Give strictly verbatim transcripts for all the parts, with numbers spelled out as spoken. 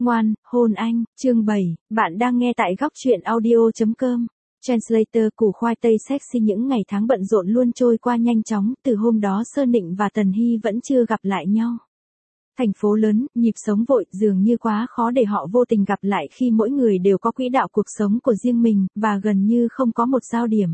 Ngoan, hôn anh, chương bảy, bạn đang nghe tại góc truyện audio chấm com. Translator củ khoai tây sexy. Những ngày tháng bận rộn luôn trôi qua nhanh chóng, từ hôm đó Sơn Nịnh và Tần Hy vẫn chưa gặp lại nhau. Thành phố lớn, nhịp sống vội, dường như quá khó để họ vô tình gặp lại khi mỗi người đều có quỹ đạo cuộc sống của riêng mình, và gần như không có một giao điểm.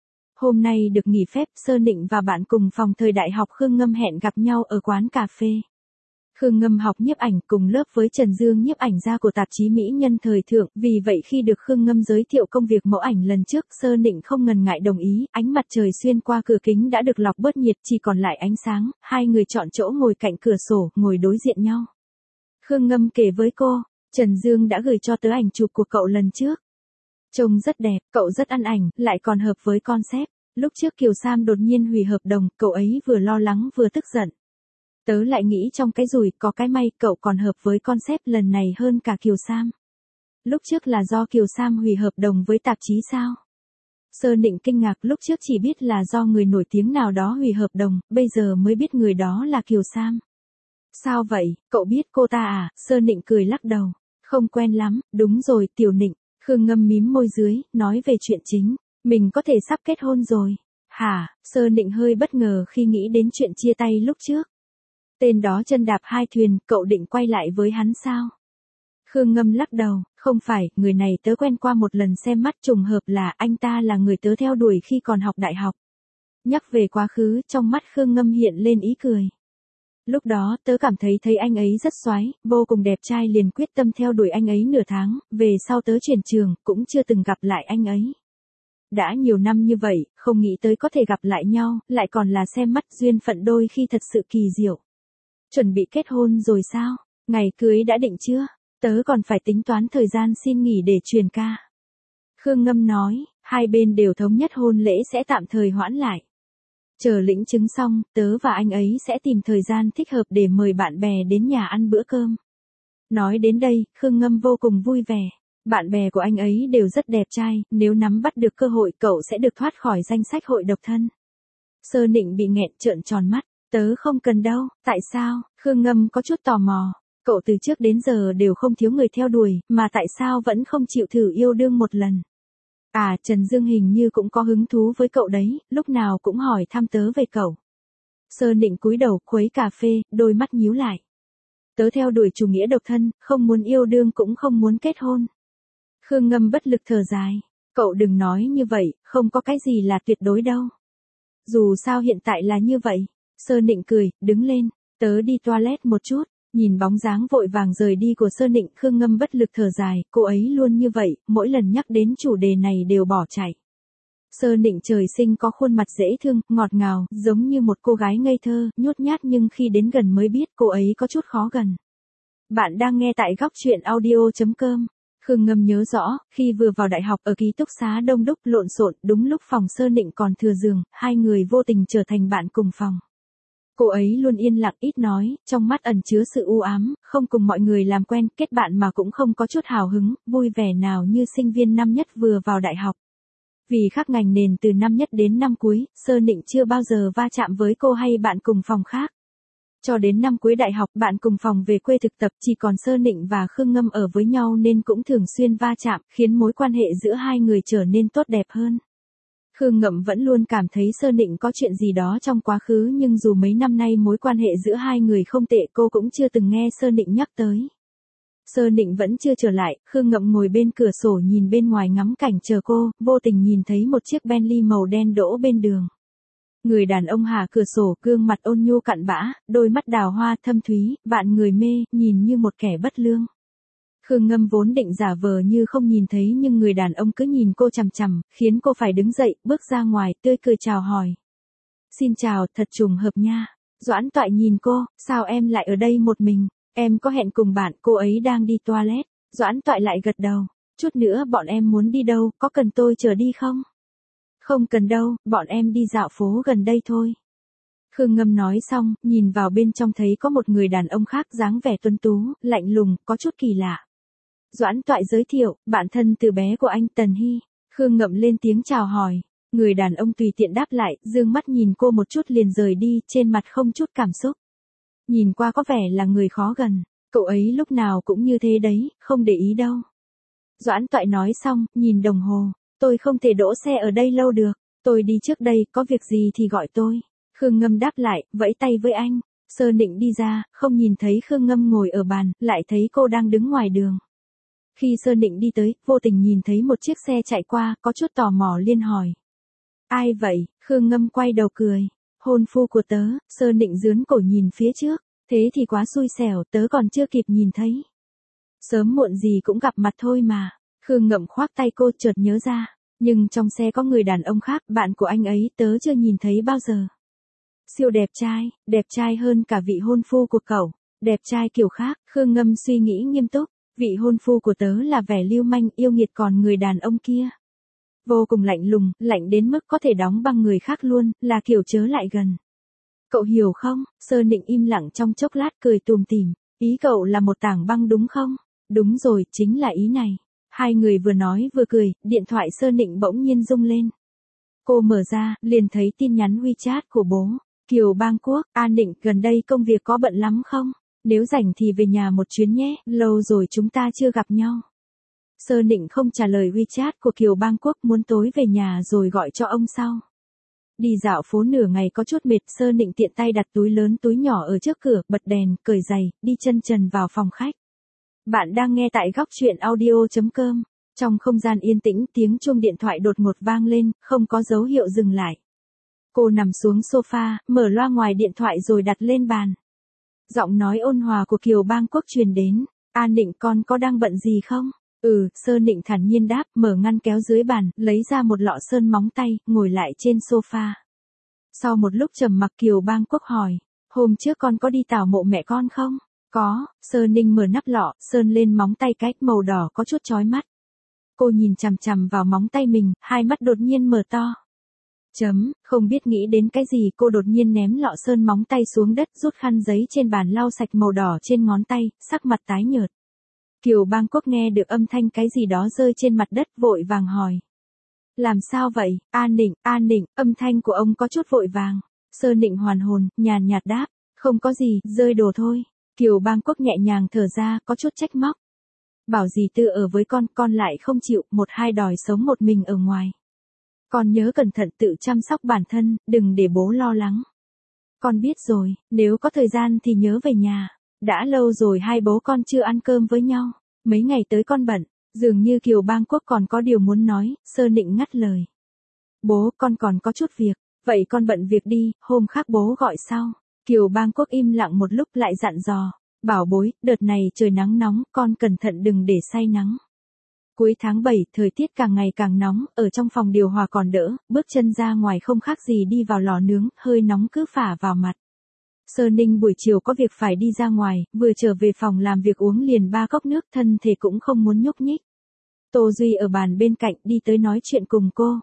Hôm nay được nghỉ phép, Sơn Nịnh và bạn cùng phòng thời đại học Khương Ngâm hẹn gặp nhau ở quán cà phê. Khương Ngâm học nhiếp ảnh cùng lớp với Trần Dương, nhiếp ảnh gia của tạp chí Mỹ Nhân thời thượng, vì vậy khi được Khương Ngâm giới thiệu công việc mẫu ảnh lần trước, Sơn Nịnh không ngần ngại đồng ý. Ánh mặt trời xuyên qua cửa kính đã được lọc bớt nhiệt, chỉ còn lại ánh sáng, hai người chọn chỗ ngồi cạnh cửa sổ, ngồi đối diện nhau. Khương Ngâm kể với cô, Trần Dương đã gửi cho tớ ảnh chụp của cậu lần trước. Trông rất đẹp, cậu rất ăn ảnh, lại còn hợp với concept. Lúc trước Kiều Sam đột nhiên hủy hợp đồng, cậu ấy vừa lo lắng vừa tức giận. Tớ lại nghĩ trong cái rủi, có cái may, cậu còn hợp với concept lần này hơn cả Kiều Sam. Lúc trước là do Kiều Sam hủy hợp đồng với tạp chí sao? Sơn Nịnh kinh ngạc, lúc trước chỉ biết là do người nổi tiếng nào đó hủy hợp đồng, bây giờ mới biết người đó là Kiều Sam. Sao vậy, cậu biết cô ta à? Sơn Nịnh cười lắc đầu. Không quen lắm, đúng rồi, Tiểu Nịnh. Khương Ngâm mím môi dưới, nói về chuyện chính. Mình có thể sắp kết hôn rồi. Hả? Sơn Nịnh hơi bất ngờ khi nghĩ đến chuyện chia tay lúc trước. Tên đó chân đạp hai thuyền, cậu định quay lại với hắn sao? Khương Ngâm lắc đầu, không phải, người này tớ quen qua một lần xem mắt, trùng hợp là anh ta là người tớ theo đuổi khi còn học đại học. Nhắc về quá khứ, trong mắt Khương Ngâm hiện lên ý cười. Lúc đó tớ cảm thấy thấy anh ấy rất xoái, vô cùng đẹp trai, liền quyết tâm theo đuổi anh ấy nửa tháng, về sau tớ chuyển trường, cũng chưa từng gặp lại anh ấy. Đã nhiều năm như vậy, không nghĩ tới có thể gặp lại nhau, lại còn là xem mắt, duyên phận đôi khi thật sự kỳ diệu. Chuẩn bị kết hôn rồi sao? Ngày cưới đã định chưa? Tớ còn phải tính toán thời gian xin nghỉ để truyền ca. Khương Ngâm nói, hai bên đều thống nhất hôn lễ sẽ tạm thời hoãn lại. Chờ lĩnh chứng xong, tớ và anh ấy sẽ tìm thời gian thích hợp để mời bạn bè đến nhà ăn bữa cơm. Nói đến đây, Khương Ngâm vô cùng vui vẻ. Bạn bè của anh ấy đều rất đẹp trai, nếu nắm bắt được cơ hội cậu sẽ được thoát khỏi danh sách hội độc thân. Sơn Nịnh bị nghẹn trợn tròn mắt. Tớ không cần đâu, tại sao? Khương Ngâm có chút tò mò. Cậu từ trước đến giờ đều không thiếu người theo đuổi, mà tại sao vẫn không chịu thử yêu đương một lần? À, Trần Dương hình như cũng có hứng thú với cậu đấy, lúc nào cũng hỏi thăm tớ về cậu. Sơn Nịnh cúi đầu, khuấy cà phê, đôi mắt nhíu lại. Tớ theo đuổi chủ nghĩa độc thân, không muốn yêu đương cũng không muốn kết hôn. Khương Ngâm bất lực thở dài. Cậu đừng nói như vậy, không có cái gì là tuyệt đối đâu. Dù sao hiện tại là như vậy. Sơn Nịnh cười, đứng lên, tớ đi toilet một chút. Nhìn bóng dáng vội vàng rời đi của Sơn Nịnh, Khương Ngâm bất lực thở dài, cô ấy luôn như vậy, mỗi lần nhắc đến chủ đề này đều bỏ chạy. Sơn Nịnh trời sinh có khuôn mặt dễ thương, ngọt ngào, giống như một cô gái ngây thơ, nhút nhát, nhưng khi đến gần mới biết cô ấy có chút khó gần. Bạn đang nghe tại góc truyện audio chấm com. Khương Ngâm nhớ rõ, khi vừa vào đại học ở ký túc xá đông đúc lộn xộn, đúng lúc phòng Sơn Nịnh còn thừa giường, hai người vô tình trở thành bạn cùng phòng. Cô ấy luôn yên lặng ít nói, trong mắt ẩn chứa sự u ám, không cùng mọi người làm quen, kết bạn mà cũng không có chút hào hứng, vui vẻ nào như sinh viên năm nhất vừa vào đại học. Vì khác ngành nền từ năm nhất đến năm cuối, Sơn Nịnh chưa bao giờ va chạm với cô hay bạn cùng phòng khác. Cho đến năm cuối đại học, bạn cùng phòng về quê thực tập, chỉ còn Sơn Nịnh và Khương Ngâm ở với nhau nên cũng thường xuyên va chạm, khiến mối quan hệ giữa hai người trở nên tốt đẹp hơn. Khương Ngâm vẫn luôn cảm thấy Sơn Nịnh có chuyện gì đó trong quá khứ, nhưng dù mấy năm nay mối quan hệ giữa hai người không tệ, cô cũng chưa từng nghe Sơn Nịnh nhắc tới. Sơn Nịnh vẫn chưa trở lại, Khương Ngâm ngồi bên cửa sổ nhìn bên ngoài ngắm cảnh chờ cô, vô tình nhìn thấy một chiếc Bentley màu đen đỗ bên đường. Người đàn ông hạ cửa sổ, gương mặt ôn nhu cặn bã, đôi mắt đào hoa thâm thúy, vạn người mê, nhìn như một kẻ bất lương. Khương Ngâm vốn định giả vờ như không nhìn thấy, nhưng người đàn ông cứ nhìn cô chằm chằm, khiến cô phải đứng dậy, bước ra ngoài, tươi cười chào hỏi. Xin chào, thật trùng hợp nha. Doãn Toại nhìn cô, sao em lại ở đây một mình? Em có hẹn cùng bạn, cô ấy đang đi toilet. Doãn Toại lại gật đầu. Chút nữa bọn em muốn đi đâu, có cần tôi chở đi không? Không cần đâu, bọn em đi dạo phố gần đây thôi. Khương Ngâm nói xong, nhìn vào bên trong thấy có một người đàn ông khác, dáng vẻ tuấn tú, lạnh lùng, có chút kỳ lạ. Doãn Toại giới thiệu, bạn thân từ bé của anh, Tần Hy. Khương Ngâm lên tiếng chào hỏi. Người đàn ông tùy tiện đáp lại, dương mắt nhìn cô một chút liền rời đi, trên mặt không chút cảm xúc. Nhìn qua có vẻ là người khó gần. Cậu ấy lúc nào cũng như thế đấy, không để ý đâu. Doãn Toại nói xong, nhìn đồng hồ. Tôi không thể đỗ xe ở đây lâu được. Tôi đi trước đây, có việc gì thì gọi tôi. Khương Ngâm đáp lại, vẫy tay với anh. Sơ Nịnh đi ra, không nhìn thấy Khương Ngâm ngồi ở bàn, lại thấy cô đang đứng ngoài đường. Khi Sơ Nịnh đi tới, vô tình nhìn thấy một chiếc xe chạy qua, có chút tò mò liên hỏi. Ai vậy? Khương Ngâm quay đầu cười. Hôn phu của tớ. Sơ Nịnh dướn cổ nhìn phía trước. Thế thì quá xui xẻo, tớ còn chưa kịp nhìn thấy. Sớm muộn gì cũng gặp mặt thôi mà. Khương Ngậm khoác tay cô, chợt nhớ ra. Nhưng trong xe có người đàn ông khác, bạn của anh ấy tớ chưa nhìn thấy bao giờ. Siêu đẹp trai, đẹp trai hơn cả vị hôn phu của cậu. Đẹp trai kiểu khác. Khương Ngâm suy nghĩ nghiêm túc. Vị hôn phu của tớ là vẻ lưu manh, yêu nghiệt, còn người đàn ông kia vô cùng lạnh lùng, lạnh đến mức có thể đóng băng người khác luôn, là kiểu chớ lại gần. Cậu hiểu không? Sơ Nịnh im lặng trong chốc lát, cười tùm tìm. Ý cậu là một tảng băng đúng không? Đúng rồi, chính là ý này. Hai người vừa nói vừa cười, điện thoại Sơ Nịnh bỗng nhiên rung lên. Cô mở ra, liền thấy tin nhắn WeChat của bố. Kiều Bang Quốc, A Nịnh, gần đây công việc có bận lắm không? Nếu rảnh thì về nhà một chuyến nhé, lâu rồi chúng ta chưa gặp nhau. Sơ Nịnh không trả lời WeChat của Kiều Bang Quốc, muốn tối về nhà rồi gọi cho ông sau. Đi dạo phố nửa ngày có chút mệt, Sơ Nịnh tiện tay đặt túi lớn túi nhỏ ở trước cửa, bật đèn, cởi giày, đi chân trần vào phòng khách. Bạn đang nghe tại góc truyện audio chấm com. Trong không gian yên tĩnh, tiếng chuông điện thoại đột ngột vang lên, không có dấu hiệu dừng lại. Cô nằm xuống sofa, mở loa ngoài điện thoại rồi đặt lên bàn. Giọng nói ôn hòa của Kiều Bang Quốc truyền đến. A Nịnh, con có đang bận gì không? Ừ, Sơ Nịnh thản nhiên đáp, mở ngăn kéo dưới bàn, lấy ra một lọ sơn móng tay, ngồi lại trên sofa. Sau một lúc trầm mặc, Kiều Bang Quốc hỏi, hôm trước con có đi tảo mộ mẹ con không? Có. Sơ Ninh mở nắp lọ, sơn lên móng tay cái màu đỏ có chút chói mắt. Cô nhìn chằm chằm vào móng tay mình, hai mắt đột nhiên mở to. Chấm, không biết nghĩ đến cái gì, cô đột nhiên ném lọ sơn móng tay xuống đất, rút khăn giấy trên bàn lau sạch màu đỏ trên ngón tay, sắc mặt tái nhợt. Kiều Bang Quốc nghe được âm thanh cái gì đó rơi trên mặt đất, vội vàng hỏi. Làm sao vậy? A Nịnh, A Nịnh, âm thanh của ông có chút vội vàng. Sơ Nịnh hoàn hồn, nhàn nhạt đáp, không có gì, rơi đồ thôi. Kiều Bang Quốc nhẹ nhàng thở ra, có chút trách móc. Bảo gì Tư ở với con, con lại không chịu, một hai đòi sống một mình ở ngoài. Con nhớ cẩn thận tự chăm sóc bản thân, đừng để bố lo lắng. Con biết rồi, nếu có thời gian thì nhớ về nhà. Đã lâu rồi hai bố con chưa ăn cơm với nhau. Mấy ngày tới con bận. Dường như Kiều Bang Quốc còn có điều muốn nói, Sơ Nịnh ngắt lời. Bố, con còn có chút việc. Vậy con bận việc đi, hôm khác bố gọi sau. Kiều Bang Quốc im lặng một lúc lại dặn dò. Bảo bối, đợt này trời nắng nóng, con cẩn thận đừng để say nắng. Cuối tháng bảy, thời tiết càng ngày càng nóng, ở trong phòng điều hòa còn đỡ, bước chân ra ngoài không khác gì đi vào lò nướng, hơi nóng cứ phả vào mặt. Sơ Ninh buổi chiều có việc phải đi ra ngoài, vừa trở về phòng làm việc uống liền ba cốc nước, thân thể cũng không muốn nhúc nhích. Tô Duy ở bàn bên cạnh đi tới nói chuyện cùng cô.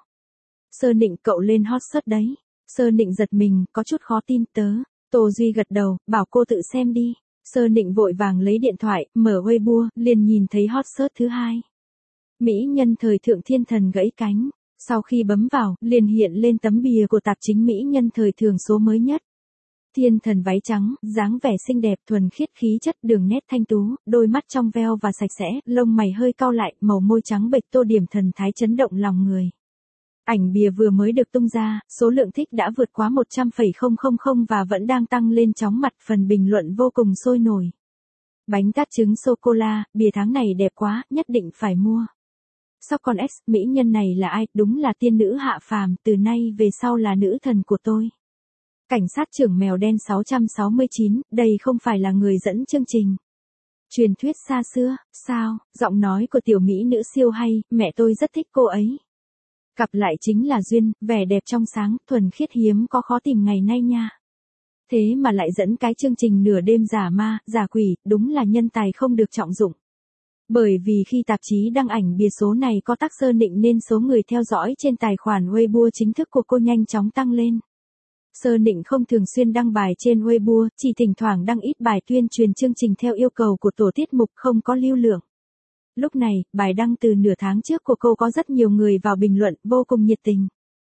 Sơ Nịnh, cậu lên hot search đấy. Sơ Nịnh giật mình, có chút khó tin. Tớ. Tô Duy gật đầu, bảo cô tự xem đi. Sơ Nịnh vội vàng lấy điện thoại, mở Weibo, liền nhìn thấy hot search thứ hai. Mỹ nhân thời thượng thiên thần gãy cánh. Sau khi bấm vào, liền hiện lên tấm bìa của tạp chí Mỹ nhân thời thượng số mới nhất. Thiên thần váy trắng, dáng vẻ xinh đẹp, thuần khiết khí chất, đường nét thanh tú, đôi mắt trong veo và sạch sẽ, lông mày hơi cau lại, màu môi trắng bệch tô điểm thần thái chấn động lòng người. Ảnh bìa vừa mới được tung ra, số lượng thích đã vượt quá một trăm phẩy không không không và vẫn đang tăng lên chóng mặt, phần bình luận vô cùng sôi nổi. Bánh tart trứng sô-cô-la, bìa tháng này đẹp quá, nhất định phải mua. Sóc con X, mỹ nhân này là ai? Đúng là tiên nữ hạ phàm, từ nay về sau là nữ thần của tôi. Cảnh sát trưởng mèo đen sáu trăm sáu mươi chín, đây không phải là người dẫn chương trình. Truyền thuyết xa xưa, sao? Giọng nói của tiểu mỹ nữ siêu hay, mẹ tôi rất thích cô ấy. Gặp lại chính là duyên, vẻ đẹp trong sáng, thuần khiết hiếm có khó tìm ngày nay nha. Thế mà lại dẫn cái chương trình nửa đêm giả ma, giả quỷ, đúng là nhân tài không được trọng dụng. Bởi vì khi tạp chí đăng ảnh bìa số này có tác Sơ Nịnh nên số người theo dõi trên tài khoản Weibo chính thức của cô nhanh chóng tăng lên. Sơ Nịnh không thường xuyên đăng bài trên Weibo, chỉ thỉnh thoảng đăng ít bài tuyên truyền chương trình theo yêu cầu của tổ tiết mục, không có lưu lượng. Lúc này, bài đăng từ nửa tháng trước của cô có rất nhiều người vào bình luận, vô cùng nhiệt tình.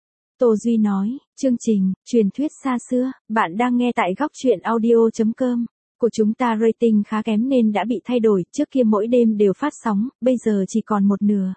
Tô Duy nói, chương trình, truyền thuyết xa xưa, bạn đang nghe tại góc truyện audio chấm com. Của chúng ta rating khá kém nên đã bị thay đổi, trước kia mỗi đêm đều phát sóng, bây giờ chỉ còn một nửa.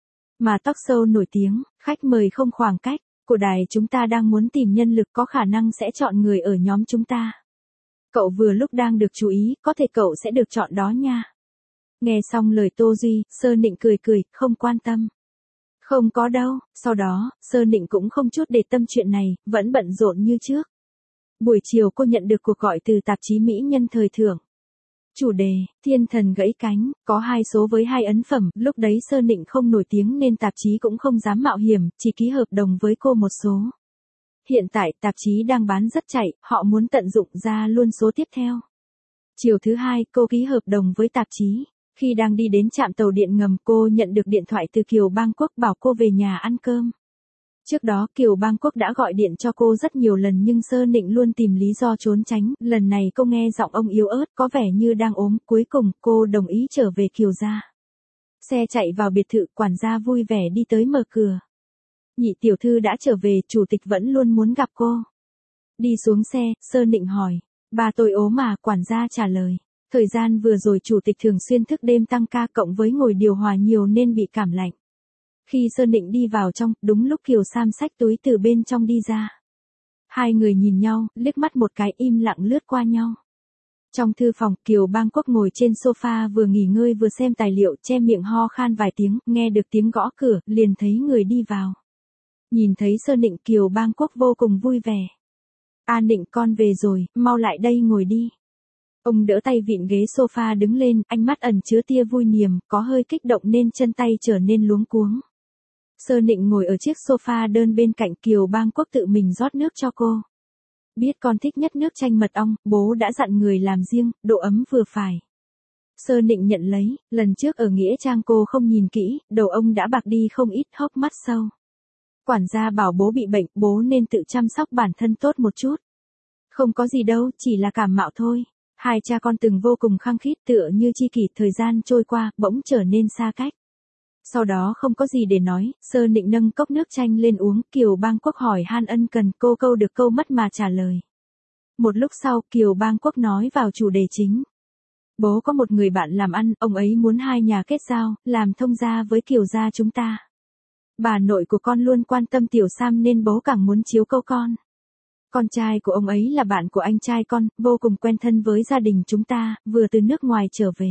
Mà talk show nổi tiếng, khách mời không khoảng cách, của đài chúng ta đang muốn tìm nhân lực có khả năng sẽ chọn người ở nhóm chúng ta. Cậu vừa lúc đang được chú ý, có thể cậu sẽ được chọn đó nha. Nghe xong lời Tô Duy, Sơ Nịnh cười cười, không quan tâm. Không có đâu, sau đó, Sơ Nịnh cũng không chút để tâm chuyện này, vẫn bận rộn như trước. Buổi chiều cô nhận được cuộc gọi từ tạp chí Mỹ Nhân Thời Thượng. Chủ đề, Thiên Thần Gãy Cánh, có hai số với hai ấn phẩm, lúc đấy Sơ Nịnh không nổi tiếng nên tạp chí cũng không dám mạo hiểm, chỉ ký hợp đồng với cô một số. Hiện tại tạp chí đang bán rất chạy, họ muốn tận dụng ra luôn số tiếp theo. Chiều thứ hai, cô ký hợp đồng với tạp chí. Khi đang đi đến trạm tàu điện ngầm, cô nhận được điện thoại từ Kiều Bang Quốc bảo cô về nhà ăn cơm. Trước đó Kiều Bang Quốc đã gọi điện cho cô rất nhiều lần nhưng Sơ Nịnh luôn tìm lý do trốn tránh, lần này cô nghe giọng ông yếu ớt có vẻ như đang ốm, cuối cùng cô đồng ý trở về Kiều gia. Xe chạy vào biệt thự, quản gia vui vẻ đi tới mở cửa. Nhị tiểu thư đã trở về, chủ tịch vẫn luôn muốn gặp cô. Đi xuống xe, Sơ Nịnh hỏi, bà tôi ốm mà, quản gia trả lời. Thời gian vừa rồi chủ tịch thường xuyên thức đêm tăng ca cộng với ngồi điều hòa nhiều nên bị cảm lạnh. Khi Sơ Nịnh đi vào trong, đúng lúc Kiều Sam xách túi từ bên trong đi ra. Hai người nhìn nhau, liếc mắt một cái im lặng lướt qua nhau. Trong thư phòng, Kiều Bang Quốc ngồi trên sofa vừa nghỉ ngơi vừa xem tài liệu, che miệng ho khan vài tiếng, nghe được tiếng gõ cửa, liền thấy người đi vào. Nhìn thấy Sơ Nịnh, Kiều Bang Quốc vô cùng vui vẻ. A Nịnh con về rồi, mau lại đây ngồi đi. Ông đỡ tay vịn ghế sofa đứng lên, ánh mắt ẩn chứa tia vui niềm, có hơi kích động nên chân tay trở nên luống cuống. Sơ Nịnh ngồi ở chiếc sofa đơn bên cạnh, Kiều Bang Quốc tự mình rót nước cho cô. Biết con thích nhất nước chanh mật ong, bố đã dặn người làm riêng, độ ấm vừa phải. Sơ Nịnh nhận lấy, lần trước ở Nghĩa Trang cô không nhìn kỹ, đầu ông đã bạc đi không ít, hốc mắt sâu. Quản gia bảo bố bị bệnh, bố nên tự chăm sóc bản thân tốt một chút. Không có gì đâu, chỉ là cảm mạo thôi. Hai cha con từng vô cùng khăng khít tựa như chi kỷ, thời gian trôi qua, bỗng trở nên xa cách. Sau đó không có gì để nói, Sơ Nịnh nâng cốc nước chanh lên uống, Kiều Bang Quốc hỏi han ân cần, cô câu được câu mất mà trả lời. Một lúc sau, Kiều Bang Quốc nói vào chủ đề chính. Bố có một người bạn làm ăn, ông ấy muốn hai nhà kết giao, làm thông gia với Kiều gia chúng ta. Bà nội của con luôn quan tâm Tiểu Sam nên bố càng muốn chiếu câu con. Con trai của ông ấy là bạn của anh trai con, vô cùng quen thân với gia đình chúng ta, vừa từ nước ngoài trở về.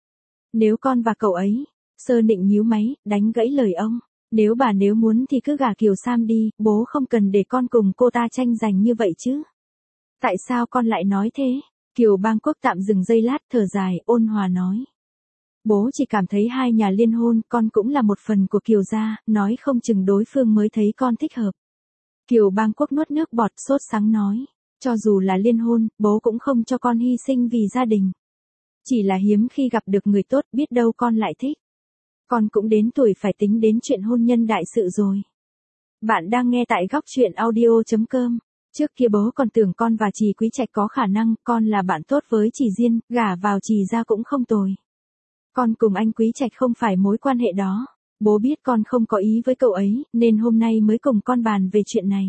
Nếu con và cậu ấy, Sơ Nịnh nhíu máy, đánh gãy lời ông. Nếu bà nếu muốn thì cứ gả Kiều Sam đi, bố không cần để con cùng cô ta tranh giành như vậy chứ. Tại sao con lại nói thế? Kiều Bang Quốc tạm dừng giây lát, thở dài, ôn hòa nói. Bố chỉ cảm thấy hai nhà liên hôn, con cũng là một phần của Kiều gia, nói không chừng đối phương mới thấy con thích hợp. Kiều Bang Quốc nuốt nước bọt, sốt sắng nói. Cho dù là liên hôn, bố cũng không cho con hy sinh vì gia đình. Chỉ là hiếm khi gặp được người tốt, biết đâu con lại thích. Con cũng đến tuổi phải tính đến chuyện hôn nhân đại sự rồi. Bạn đang nghe tại góc chuyện audio chấm com. Trước kia bố còn tưởng con và Trì Quý Trạch có khả năng, con là bạn tốt với Trì Diên, gả vào Trì gia cũng không tồi. Con cùng anh Quý Trạch không phải mối quan hệ đó. Bố biết con không có ý với cậu ấy, nên hôm nay mới cùng con bàn về chuyện này.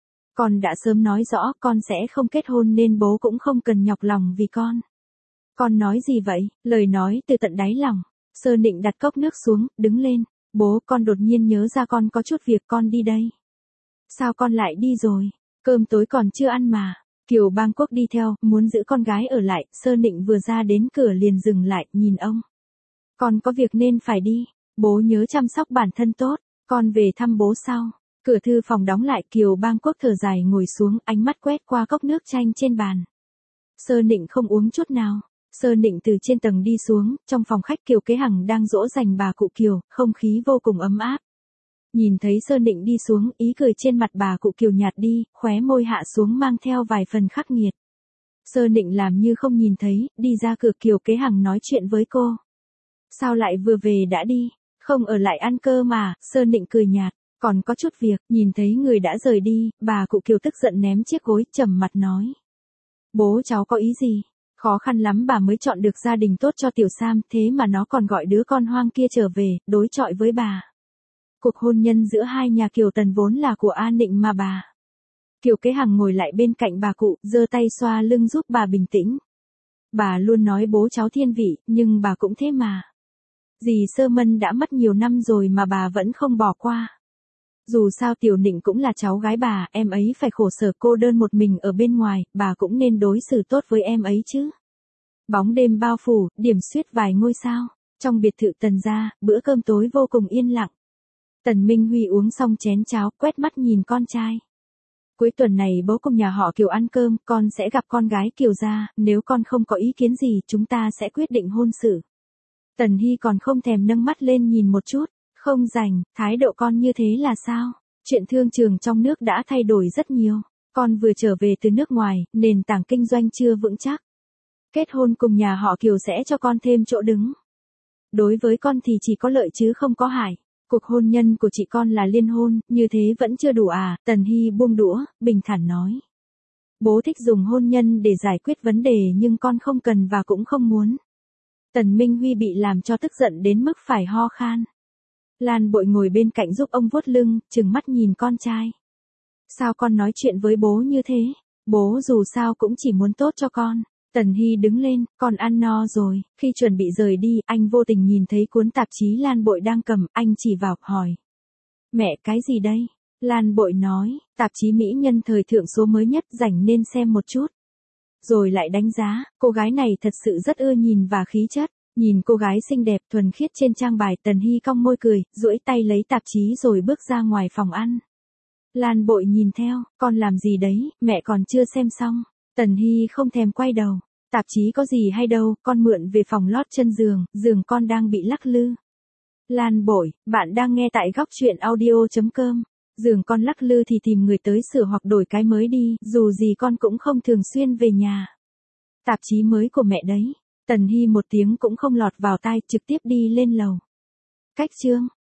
Con đã sớm nói rõ con sẽ không kết hôn nên bố cũng không cần nhọc lòng vì con. Con nói gì vậy? Lời nói từ tận đáy lòng. Sơ Nịnh đặt cốc nước xuống, đứng lên. Bố, con đột nhiên nhớ ra con có chút việc, con đi đây. Sao con lại đi rồi? Cơm tối còn chưa ăn mà. Kiều Bang Quốc đi theo, muốn giữ con gái ở lại. Sơ Nịnh vừa ra đến cửa liền dừng lại, nhìn ông. Con có việc nên phải đi. Bố nhớ chăm sóc bản thân tốt. Con về thăm bố sau. Cửa thư phòng đóng lại, Kiều Bang Quốc thở dài ngồi xuống, ánh mắt quét qua cốc nước chanh trên bàn. Sơ Nịnh không uống chút nào. Sơ Nịnh từ trên tầng đi xuống, trong phòng khách Kiều Kế Hằng đang dỗ dành bà cụ Kiều, không khí vô cùng ấm áp. Nhìn thấy Sơ Nịnh đi xuống, ý cười trên mặt bà cụ Kiều nhạt đi, khóe môi hạ xuống mang theo vài phần khắc nghiệt. Sơ Nịnh làm như không nhìn thấy, đi ra cửa, Kiều Kế Hằng nói chuyện với cô. Sao lại vừa về đã đi, không ở lại ăn cơm mà? Sơ Nịnh cười nhạt, còn có chút việc. Nhìn thấy người đã rời đi, bà cụ Kiều tức giận ném chiếc gối, trầm mặt nói. Bố cháu có ý gì? Khó khăn lắm bà mới chọn được gia đình tốt cho Tiểu Sam, thế mà nó còn gọi đứa con hoang kia trở về, đối chọi với bà. Cuộc hôn nhân giữa hai nhà Kiều Tần vốn là của A Nịnh mà bà. Kiều Kế Hằng ngồi lại bên cạnh bà cụ, giơ tay xoa lưng giúp bà bình tĩnh. Bà luôn nói bố cháu thiên vị, nhưng bà cũng thế mà. Dì Sơ Mân đã mất nhiều năm rồi mà bà vẫn không bỏ qua. Dù sao Tiểu Nịnh cũng là cháu gái bà, em ấy phải khổ sở cô đơn một mình ở bên ngoài, bà cũng nên đối xử tốt với em ấy chứ. Bóng đêm bao phủ, điểm xuyết vài ngôi sao. Trong biệt thự Tần gia, bữa cơm tối vô cùng yên lặng. Tần Minh Huy uống xong chén cháo, quét mắt nhìn con trai. Cuối tuần này bố cùng nhà họ Kiều ăn cơm, con sẽ gặp con gái Kiều gia, nếu con không có ý kiến gì, chúng ta sẽ quyết định hôn sự. Tần Hy còn không thèm nâng mắt lên nhìn một chút, không rảnh, thái độ con như thế là sao? Chuyện thương trường trong nước đã thay đổi rất nhiều, con vừa trở về từ nước ngoài, nền tảng kinh doanh chưa vững chắc. Kết hôn cùng nhà họ Kiều sẽ cho con thêm chỗ đứng. Đối với con thì chỉ có lợi chứ không có hại. Cuộc hôn nhân của chị con là liên hôn, như thế vẫn chưa đủ à? Tần Hy buông đũa, bình thản nói. Bố thích dùng hôn nhân để giải quyết vấn đề nhưng con không cần và cũng không muốn. Tần Minh Huy bị làm cho tức giận đến mức phải ho khan. Lan Bội ngồi bên cạnh giúp ông vuốt lưng, trừng mắt nhìn con trai. Sao con nói chuyện với bố như thế? Bố dù sao cũng chỉ muốn tốt cho con. Tần Hy đứng lên, con ăn no rồi, khi chuẩn bị rời đi, anh vô tình nhìn thấy cuốn tạp chí Lan Bội đang cầm, anh chỉ vào, hỏi. Mẹ, cái gì đây? Lan Bội nói, tạp chí mỹ nhân thời thượng số mới nhất, rảnh nên xem một chút. Rồi lại đánh giá, cô gái này thật sự rất ưa nhìn và khí chất. Nhìn cô gái xinh đẹp thuần khiết trên trang bài, Tần Hy cong môi cười, duỗi tay lấy tạp chí rồi bước ra ngoài phòng ăn. Lan Bội nhìn theo, con làm gì đấy, mẹ còn chưa xem xong. Tần Hy không thèm quay đầu. Tạp chí có gì hay đâu, con mượn về phòng lót chân giường, giường con đang bị lắc lư. Lan Bội, bạn đang nghe tại góc truyện audio chấm com. Giường con lắc lư thì tìm người tới sửa hoặc đổi cái mới đi, dù gì con cũng không thường xuyên về nhà. Tạp chí mới của mẹ đấy. Tần Hy một tiếng cũng không lọt vào tai, trực tiếp đi lên lầu. Cách chương.